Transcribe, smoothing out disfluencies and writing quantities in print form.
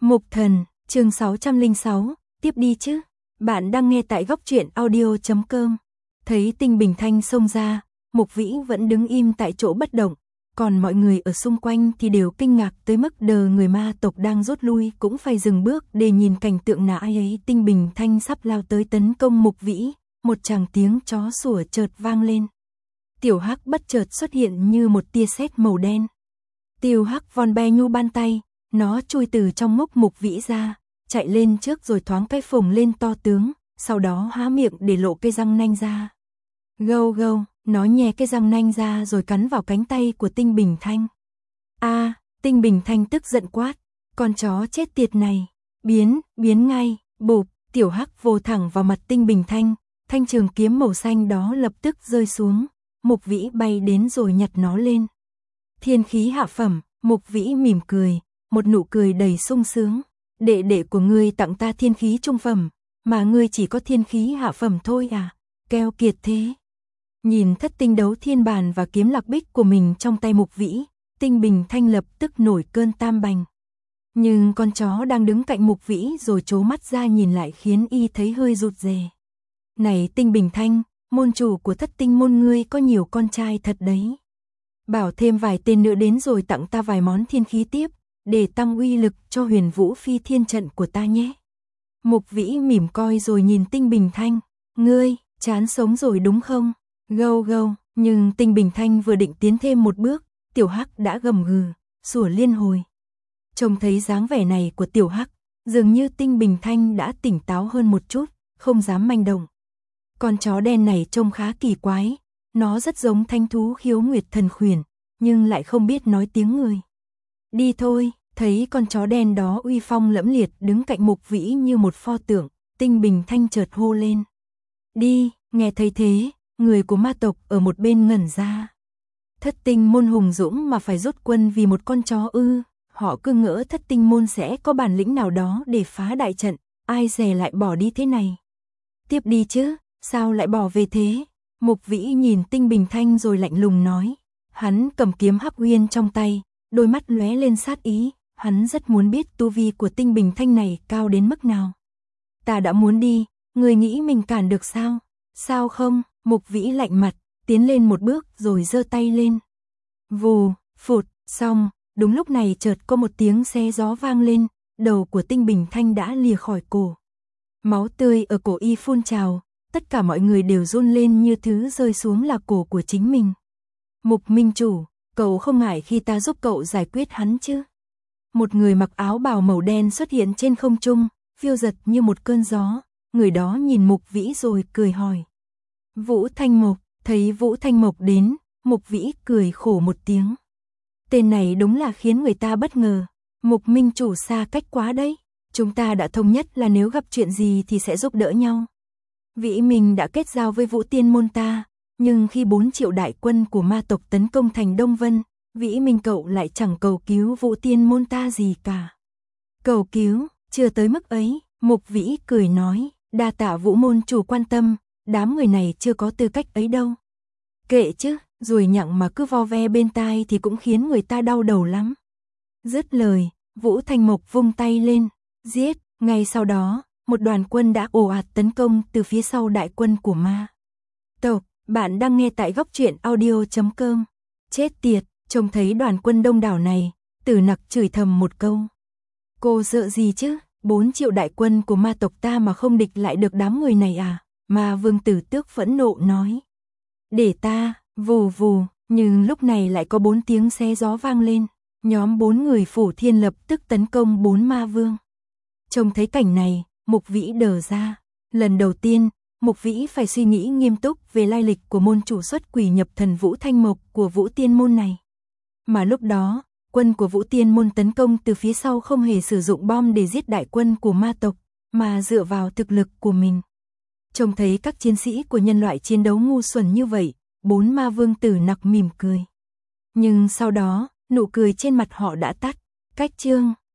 Mục Thần, chương 606, tiếp đi chứ. Bạn đang nghe tại góc truyện audio.com. Thấy Tinh Bình Thanh xông ra, Mục Vĩ vẫn đứng im tại chỗ bất động, còn mọi người ở xung quanh thì đều kinh ngạc tới mức đờ người ma tộc đang rút lui cũng phải dừng bước để nhìn cảnh tượng nã ấy. Tinh Bình Thanh sắp lao tới tấn công Mục Vĩ, một tràng tiếng chó sủa chợt vang lên. Tiểu Hắc bất chợt xuất hiện như một tia sét màu đen. Tiểu Hắc vòn be nhu ban tay, nó chui từ trong mốc Mục Vĩ ra, chạy lên trước rồi thoáng cái phồng lên to tướng, sau đó há miệng để lộ cái răng nanh ra. Gâu gâu, nó nhè cái răng nanh ra rồi cắn vào cánh tay của Tinh Bình Thanh. Tinh Bình Thanh tức giận quát, con chó chết tiệt này, biến ngay, bụp, Tiểu Hắc vồ thẳng vào mặt Tinh Bình Thanh, thanh trường kiếm màu xanh đó lập tức rơi xuống, Mục Vĩ bay đến rồi nhặt nó lên. Thiên khí hạ phẩm, Mục Vĩ mỉm cười, một nụ cười đầy sung sướng. Đệ đệ của ngươi tặng ta thiên khí trung phẩm, mà ngươi chỉ có thiên khí hạ phẩm thôi à, keo kiệt thế. Nhìn thất tinh đấu thiên bàn và kiếm lạc bích của mình trong tay Mục Vĩ, Tinh Bình Thanh lập tức nổi cơn tam bành. Nhưng con chó đang đứng cạnh Mục Vĩ rồi trố mắt ra nhìn lại khiến y thấy hơi rụt rè. Này Tinh Bình Thanh, môn chủ của thất tinh môn ngươi có nhiều con trai thật đấy. Bảo thêm vài tên nữa đến rồi tặng ta vài món thiên khí tiếp, để tăng uy lực cho Huyền Vũ Phi Thiên trận của ta nhé. Mục Vĩ mỉm coi rồi nhìn Tinh Bình Thanh, ngươi, chán sống rồi đúng không? Gâu gâu, nhưng Tinh Bình Thanh vừa định tiến thêm một bước, Tiểu Hắc đã gầm gừ, sủa liên hồi. Trông thấy dáng vẻ này của Tiểu Hắc, dường như Tinh Bình Thanh đã tỉnh táo hơn một chút, không dám manh động. Con chó đen này trông khá kỳ quái, nó rất giống thanh thú Khiếu Nguyệt Thần Khuyển, nhưng lại không biết nói tiếng người. Đi thôi, thấy con chó đen đó uy phong lẫm liệt đứng cạnh Mục Vĩ như một pho tượng, Tinh Bình Thanh chợt hô lên. Đi, nghe thấy thế, người của ma tộc ở một bên ngẩn ra. Thất tinh môn hùng dũng mà phải rút quân vì một con chó ư, họ cứ ngỡ thất tinh môn sẽ có bản lĩnh nào đó để phá đại trận, ai dè lại bỏ đi thế này. Tiếp đi chứ, sao lại bỏ về thế? Mục Vĩ nhìn Tinh Bình Thanh rồi lạnh lùng nói, hắn cầm kiếm Hắc Uyên trong tay. Đôi mắt lóe lên sát ý, hắn rất muốn biết tu vi của Tinh Bình Thanh này cao đến mức nào. Ta đã muốn đi, người nghĩ mình cản được sao? Sao không? Mục Vĩ lạnh mặt, tiến lên một bước rồi giơ tay lên. Vù, phụt, xong, đúng lúc này chợt có một tiếng xé gió vang lên, đầu của Tinh Bình Thanh đã lìa khỏi cổ. Máu tươi ở cổ y phun trào, tất cả mọi người đều run lên như thứ rơi xuống là cổ của chính mình. Mục Minh Chủ, cậu không ngại khi ta giúp cậu giải quyết hắn chứ? Một người mặc áo bào màu đen xuất hiện trên không trung, phiêu giật như một cơn gió, người đó nhìn Mục Vĩ rồi cười hỏi. Vũ Thanh Mộc, thấy Vũ Thanh Mộc đến, Mục Vĩ cười khổ một tiếng. Tên này đúng là khiến người ta bất ngờ, Mục Minh Chủ xa cách quá đấy, chúng ta đã thống nhất là nếu gặp chuyện gì thì sẽ giúp đỡ nhau. Vĩ Minh đã kết giao với Vũ Tiên môn ta. Nhưng khi 4 triệu đại quân của ma tộc tấn công thành Đông Vân, Vĩ Minh cậu lại chẳng cầu cứu Vũ Tiên môn ta gì cả. Cầu cứu, chưa tới mức ấy, Mục Vĩ cười nói, đa tạ Vũ môn chủ quan tâm, đám người này chưa có tư cách ấy đâu. Kệ chứ, ruồi nhặng mà cứ vo ve bên tai thì cũng khiến người ta đau đầu lắm. Dứt lời, Vũ Thanh Mộc vung tay lên, giết, ngay sau đó, một đoàn quân đã ồ ạt tấn công từ phía sau đại quân của ma tộc. Bạn đang nghe tại góc truyện audio.com. Chết tiệt, trông thấy đoàn quân đông đảo này, Tử Nặc chửi thầm một câu. Cô sợ gì chứ, 4 triệu đại quân của ma tộc ta mà không địch lại được đám người này à? Mà Vương Tử Tước phẫn nộ nói. Để ta, vù vù, nhưng lúc này lại có 4 tiếng xé gió vang lên. Nhóm 4 người Phủ Thiên lập tức tấn công 4 ma vương. Trông thấy cảnh này, Mục Vĩ đờ ra. Lần đầu tiên, Mục Vĩ phải suy nghĩ nghiêm túc về lai lịch của môn chủ xuất quỷ nhập thần Vũ Thanh Mộc của Vũ Tiên môn này. Mà lúc đó, quân của Vũ Tiên môn tấn công từ phía sau không hề sử dụng bom để giết đại quân của ma tộc, mà dựa vào thực lực của mình. Trông thấy các chiến sĩ của nhân loại chiến đấu ngu xuẩn như vậy, 4 ma vương Tử Nặc mỉm cười. Nhưng sau đó, nụ cười trên mặt họ đã tắt. Cách chương